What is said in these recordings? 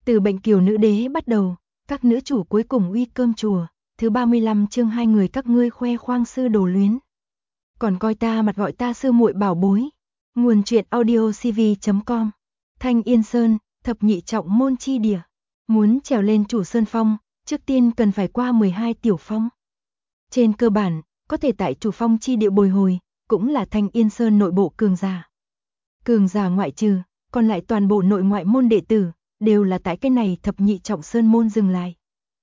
Từ Bệnh Kiều Nữ Đế bắt đầu, các nữ chủ cuối cùng uy cơm chùa, thứ 35 chương hai người các ngươi khoe khoang sư đồ luyến. Còn coi ta mặt gọi ta sư muội bảo bối. Nguồn truyện audio cv.com. Thanh Yên Sơn, thập nhị trọng môn chi địa. Muốn trèo lên chủ sơn phong, trước tiên cần phải qua 12 tiểu phong. Trên cơ bản, có thể tại chủ phong chi địa bồi hồi, cũng là Thanh Yên Sơn nội bộ cường giả. Cường giả ngoại trừ, còn lại toàn bộ nội ngoại môn đệ tử, đều là tại cái này thập nhị trọng sơn môn dừng lại.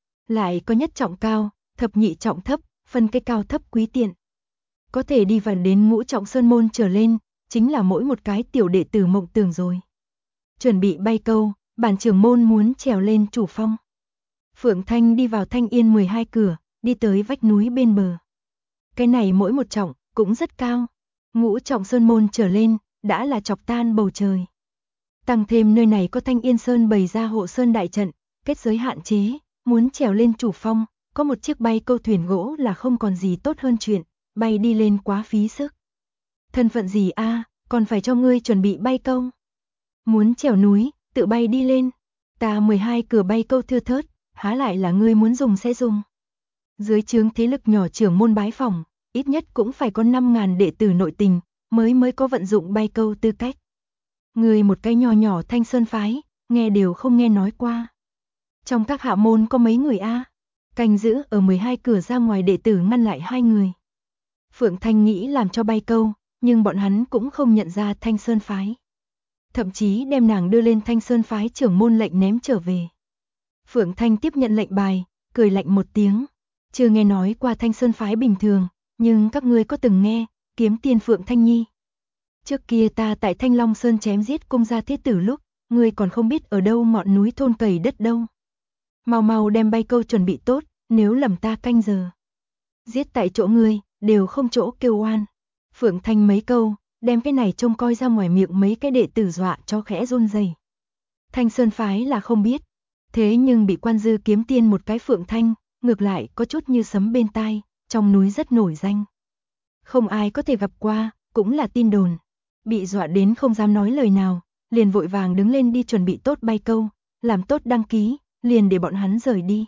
Lại có nhất trọng cao, thập nhị trọng thấp, phân cái cao thấp quý tiện. Có thể đi vào đến ngũ trọng sơn môn trở lên, chính là mỗi một cái tiểu đệ tử mộng tưởng rồi. Chuẩn bị bay câu, bản trưởng môn muốn trèo lên chủ phong. Phượng Thanh đi vào Thanh Yên 12 cửa, đi tới vách núi bên bờ. Cái này mỗi một trọng, cũng rất cao. Ngũ trọng sơn môn trở lên, đã là chọc tan bầu trời. Tăng thêm nơi này có Thanh Yên Sơn bày ra hộ sơn đại trận, kết giới hạn chế, muốn trèo lên chủ phong, có một chiếc bay câu thuyền gỗ là không còn gì tốt hơn chuyện, bay đi lên quá phí sức. Thân phận gì a, còn phải cho ngươi chuẩn bị bay câu. Muốn trèo núi, tự bay đi lên. Ta 12 cửa bay câu thưa thớt, há lại là ngươi muốn dùng sẽ dùng. Dưới trướng thế lực nhỏ trưởng môn bái phỏng, ít nhất cũng phải có 5.000 đệ tử nội tình, mới có vận dụng bay câu tư cách. Người một cái nhỏ nhỏ Thanh Sơn phái, nghe đều không nghe nói qua. Trong các hạ môn có mấy người a? Canh giữ ở 12 cửa ra ngoài đệ tử ngăn lại 2 người. Phượng Thanh nghĩ làm cho bay câu, nhưng bọn hắn cũng không nhận ra Thanh Sơn phái. Thậm chí đem nàng đưa lên Thanh Sơn phái trưởng môn lệnh ném trở về. Phượng Thanh tiếp nhận lệnh bài, cười lạnh một tiếng. Chưa nghe nói qua Thanh Sơn phái bình thường, nhưng các ngươi có từng nghe, kiếm tiên Phượng Thanh Nhi. Trước kia ta tại Thanh Long Sơn chém giết cung gia thiết tử lúc, ngươi còn không biết ở đâu ngọn núi thôn cầy đất đâu. Mau mau đem bay câu chuẩn bị tốt, nếu lầm ta canh giờ. Giết tại chỗ ngươi, đều không chỗ kêu oan. Phượng Thanh mấy câu, đem cái này trông coi ra ngoài miệng mấy cái đệ tử dọa cho khẽ run rẩy. Thanh Sơn phái là không biết, thế nhưng bị quan dư kiếm tiên một cái Phượng Thanh, ngược lại có chút như sấm bên tai, trong núi rất nổi danh. Không ai có thể gặp qua, cũng là tin đồn. Bị dọa đến không dám nói lời nào, liền vội vàng đứng lên đi chuẩn bị tốt bay câu, làm tốt đăng ký, liền để bọn hắn rời đi.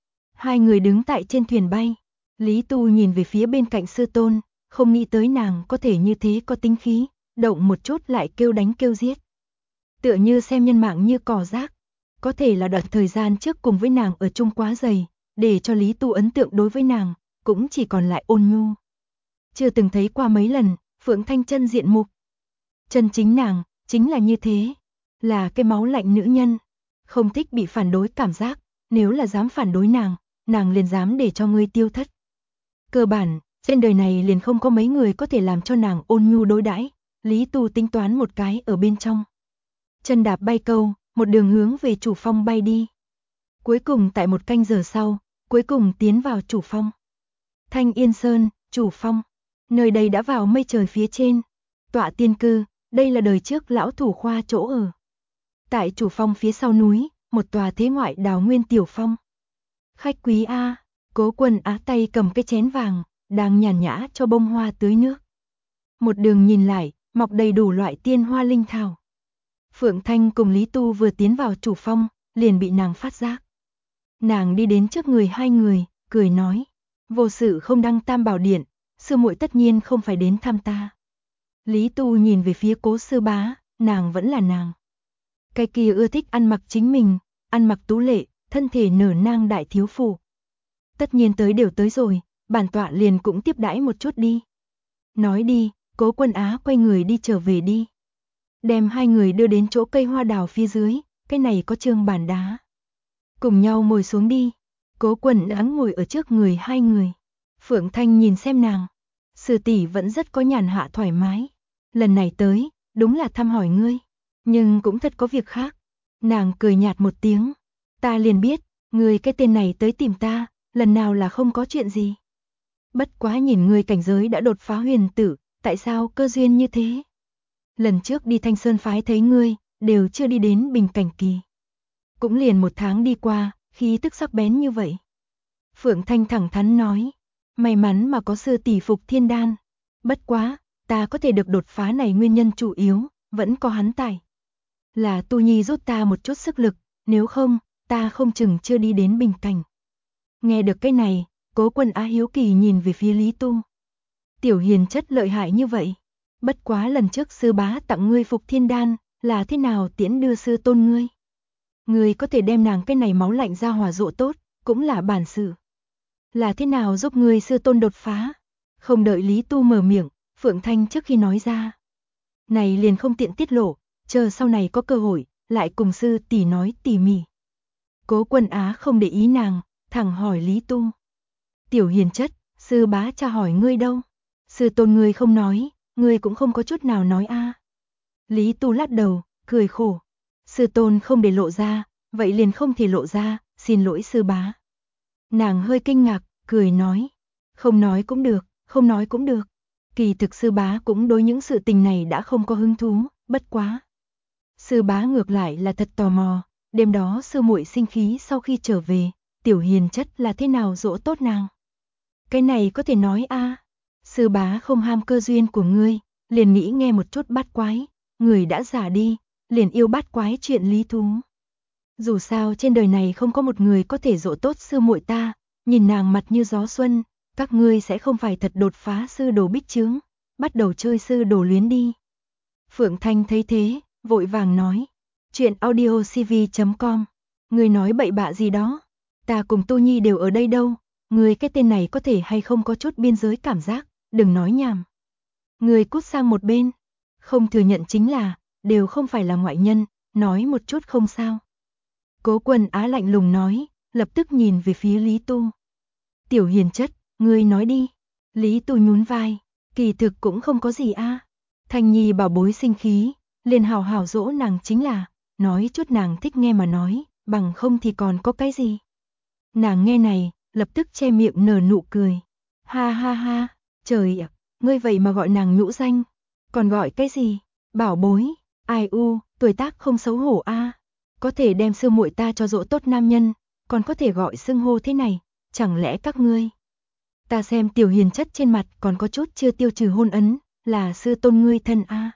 Hai người đứng tại trên thuyền bay, Lý Tu nhìn về phía bên cạnh sư tôn, không nghĩ tới nàng có thể như thế có tính khí, động một chút lại kêu đánh kêu giết. Tựa như xem nhân mạng như cỏ rác, có thể là đoạn thời gian trước cùng với nàng ở chung quá dày, để cho Lý Tu ấn tượng đối với nàng, cũng chỉ còn lại ôn nhu. Chưa từng thấy qua mấy lần, Phượng Thanh chân diện mục. Chân chính nàng, chính là như thế, là cái máu lạnh nữ nhân, không thích bị phản đối cảm giác, nếu là dám phản đối nàng liền dám để cho ngươi tiêu thất. Cơ bản, trên đời này liền không có mấy người có thể làm cho nàng ôn nhu đối đãi. Lý Tu tính toán một cái ở bên trong. Chân đạp bay câu, một đường hướng về chủ phong bay đi. Cuối cùng tại một canh giờ sau, cuối cùng tiến vào chủ phong. Thanh Yên Sơn, chủ phong. Nơi đây đã vào mây trời phía trên. Tọa tiên cư, đây là đời trước lão thủ khoa chỗ ở. Tại chủ phong phía sau núi, một tòa thế ngoại đào nguyên tiểu phong. Khách quý a, Cố Quân Á tay cầm cái chén vàng, đang nhàn nhã cho bông hoa tưới nước. Một đường nhìn lại, mọc đầy đủ loại tiên hoa linh thảo. Phượng Thanh cùng Lý Tu vừa tiến vào chủ phong, liền bị nàng phát giác. Nàng đi đến trước người hai người, cười nói: "Vô sự không đăng Tam Bảo Điện, sư muội tất nhiên không phải đến thăm ta." Lý Tu nhìn về phía Cố sư bá, nàng vẫn là nàng. Cái kia ưa thích ăn mặc chính mình, ăn mặc tú lệ, thân thể nở nang đại thiếu phụ. Tất nhiên tới đều tới rồi, bản tọa liền cũng tiếp đãi một chút đi. Nói đi, Cố Quân Á quay người đi trở về đi. Đem hai người đưa đến chỗ cây hoa đào phía dưới, cái này có trường bàn đá. Cùng nhau ngồi xuống đi. Cố Quân Á ngồi ở trước người hai người. Phượng Thanh nhìn xem nàng. Sư tỷ vẫn rất có nhàn hạ thoải mái. Lần này tới, đúng là thăm hỏi ngươi. Nhưng cũng thật có việc khác. Nàng cười nhạt một tiếng. Ta liền biết, ngươi cái tên này tới tìm ta, lần nào là không có chuyện gì. Bất quá nhìn ngươi cảnh giới đã đột phá huyền tử, tại sao cơ duyên như thế? Lần trước đi Thanh Sơn phái thấy ngươi, đều chưa đi đến bình cảnh kỳ. Cũng liền 1 tháng đi qua, khí tức sắc bén như vậy. Phượng Thanh thẳng thắn nói, may mắn mà có sư tỷ phục thiên đan. Bất quá, ta có thể được đột phá này nguyên nhân chủ yếu, vẫn có hắn tại. Là Tu Nhi giúp ta một chút sức lực, nếu không, ta không chừng chưa đi đến bình cảnh. Nghe được cái này, Cố Quân Á hiếu kỳ nhìn về phía Lý Tu. Tiểu hiền chất lợi hại như vậy. Bất quá lần trước sư bá tặng ngươi Phục Thiên Đan, là thế nào tiễn đưa sư tôn ngươi? Ngươi có thể đem nàng cái này máu lạnh ra hỏa dụ tốt, cũng là bản sự. Là thế nào giúp ngươi sư tôn đột phá? Không đợi Lý Tu mở miệng, Phượng Thanh trước khi nói ra. Này liền không tiện tiết lộ, chờ sau này có cơ hội, lại cùng sư tỷ nói tỉ mỉ. Cố Quân Á không để ý nàng, thẳng hỏi Lý Tu. Tiểu hiền chất, sư bá cha hỏi ngươi đâu? Sư tôn ngươi không nói, ngươi cũng không có chút nào nói a. Lý Tu lắc đầu, cười khổ. Sư tôn không để lộ ra, vậy liền không thể lộ ra, xin lỗi sư bá. Nàng hơi kinh ngạc, cười nói. Không nói cũng được, không nói cũng được. Kỳ thực sư bá cũng đối những sự tình này đã không có hứng thú, bất quá. Sư bá ngược lại là thật tò mò, đêm đó sư muội sinh khí sau khi trở về, tiểu hiền chất là thế nào dỗ tốt nàng. Cái này có thể nói a. Sư bá không ham cơ duyên của ngươi, liền nghĩ nghe một chút bát quái, người đã già đi, liền yêu bát quái chuyện lý thú. Dù sao trên đời này không có một người có thể dỗ tốt sư muội ta, nhìn nàng mặt như gió xuân, các ngươi sẽ không phải thật đột phá sư đồ bích chướng, bắt đầu chơi sư đồ luyến đi. Phượng Thanh thấy thế, vội vàng nói, chuyện audiocv.com, ngươi nói bậy bạ gì đó, ta cùng Tô Nhi đều ở đây đâu, ngươi cái tên này có thể hay không có chút biên giới cảm giác, đừng nói nhảm. Ngươi cút sang một bên, không thừa nhận chính là, đều không phải là ngoại nhân, nói một chút không sao. Cố Quân Á lạnh lùng nói, lập tức nhìn về phía Lý Tu. Tiểu hiền chất, ngươi nói đi. Lý Tu nhún vai, kỳ thực cũng không có gì a. Thanh Nhi bảo bối sinh khí, liền hào hào dỗ nàng chính là, nói chút nàng thích nghe mà nói, bằng không thì còn có cái gì. Nàng nghe này, lập tức che miệng nở nụ cười. Ha ha ha, trời ạ, ngươi vậy mà gọi nàng nhũ danh, còn gọi cái gì? Bảo bối, ai u, tuổi tác không xấu hổ a. Có thể đem sư muội ta cho dỗ tốt nam nhân, còn có thể gọi xưng hô thế này, chẳng lẽ các ngươi? Ta xem tiểu hiền chất trên mặt còn có chút chưa tiêu trừ hôn ấn, là sư tôn ngươi thân a.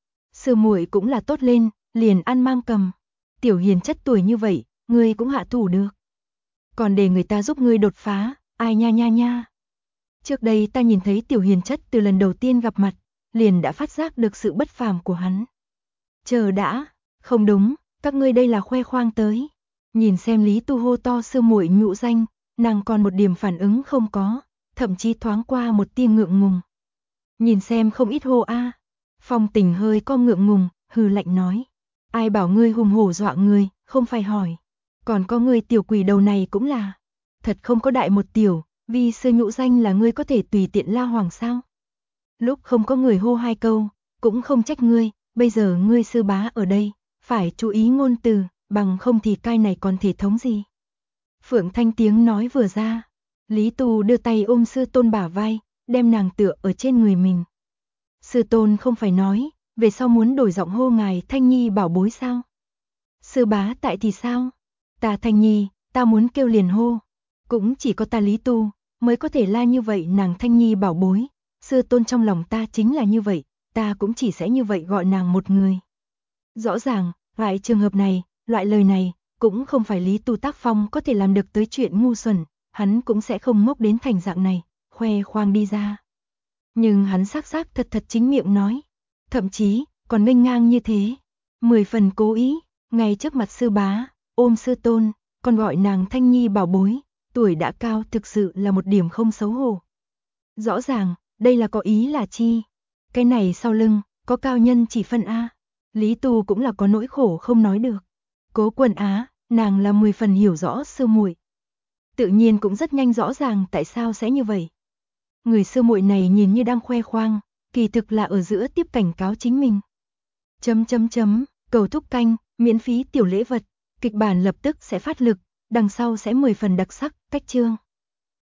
Sư muội cũng là tốt lên, liền ăn mang cầm. Tiểu hiền chất tuổi như vậy, ngươi cũng hạ thủ được. Còn để người ta giúp ngươi đột phá, ai nha nha nha. Trước đây ta nhìn thấy tiểu hiền chất từ lần đầu tiên gặp mặt, liền đã phát giác được sự bất phàm của hắn. Chờ đã, không đúng, các ngươi đây là khoe khoang tới. Nhìn xem Lý Tu hô to sư muội nhũ danh, nàng còn một điểm phản ứng không có, thậm chí thoáng qua một tia ngượng ngùng. Nhìn xem không ít hô a. Phong Tình hơi co ngượng ngùng, hừ lạnh nói. Ai bảo ngươi hùng hổ dọa ngươi, không phải hỏi. Còn có ngươi tiểu quỷ đầu này cũng là. Thật không có đại một tiểu, vì sư nhũ danh là ngươi có thể tùy tiện la hoàng sao. Lúc không có người hô hai câu, cũng không trách ngươi, bây giờ ngươi sư bá ở đây, phải chú ý ngôn từ, bằng không thì cai này còn thể thống gì. Phượng Thanh tiếng nói vừa ra, Lý Tu đưa tay ôm sư tôn bả vai, đem nàng tựa ở trên người mình. Sư tôn không phải nói, về sau muốn đổi giọng hô ngài Thanh Nhi bảo bối sao? Sư bá tại thì sao? Ta Thanh Nhi, ta muốn kêu liền hô. Cũng chỉ có ta Lý Tu, mới có thể la như vậy nàng Thanh Nhi bảo bối. Sư tôn trong lòng ta chính là như vậy, ta cũng chỉ sẽ như vậy gọi nàng một người. Rõ ràng, loại trường hợp này, loại lời này, cũng không phải Lý Tu tác phong có thể làm được tới chuyện ngu xuẩn, hắn cũng sẽ không ngốc đến thành dạng này, khoe khoang đi ra. Nhưng hắn xác thật chính miệng nói, thậm chí, còn nghênh ngang như thế, 10 phần cố ý, ngay trước mặt sư bá, ôm sư tôn, còn gọi nàng Thanh Nhi bảo bối, tuổi đã cao thực sự là một điểm không xấu hổ. Rõ ràng, đây là có ý là chi? Cái này sau lưng, có cao nhân chỉ phân A. Lý Tu cũng là có nỗi khổ không nói được. Cố Quân Á, nàng là 10 phần hiểu rõ sư muội. Tự nhiên cũng rất nhanh rõ ràng tại sao sẽ như vậy. Người sư muội này nhìn như đang khoe khoang, kỳ thực là ở giữa tiếp cảnh cáo chính mình. Cầu thúc canh, miễn phí tiểu lễ vật, kịch bản lập tức sẽ phát lực, đằng sau sẽ 10 phần đặc sắc, cách chương.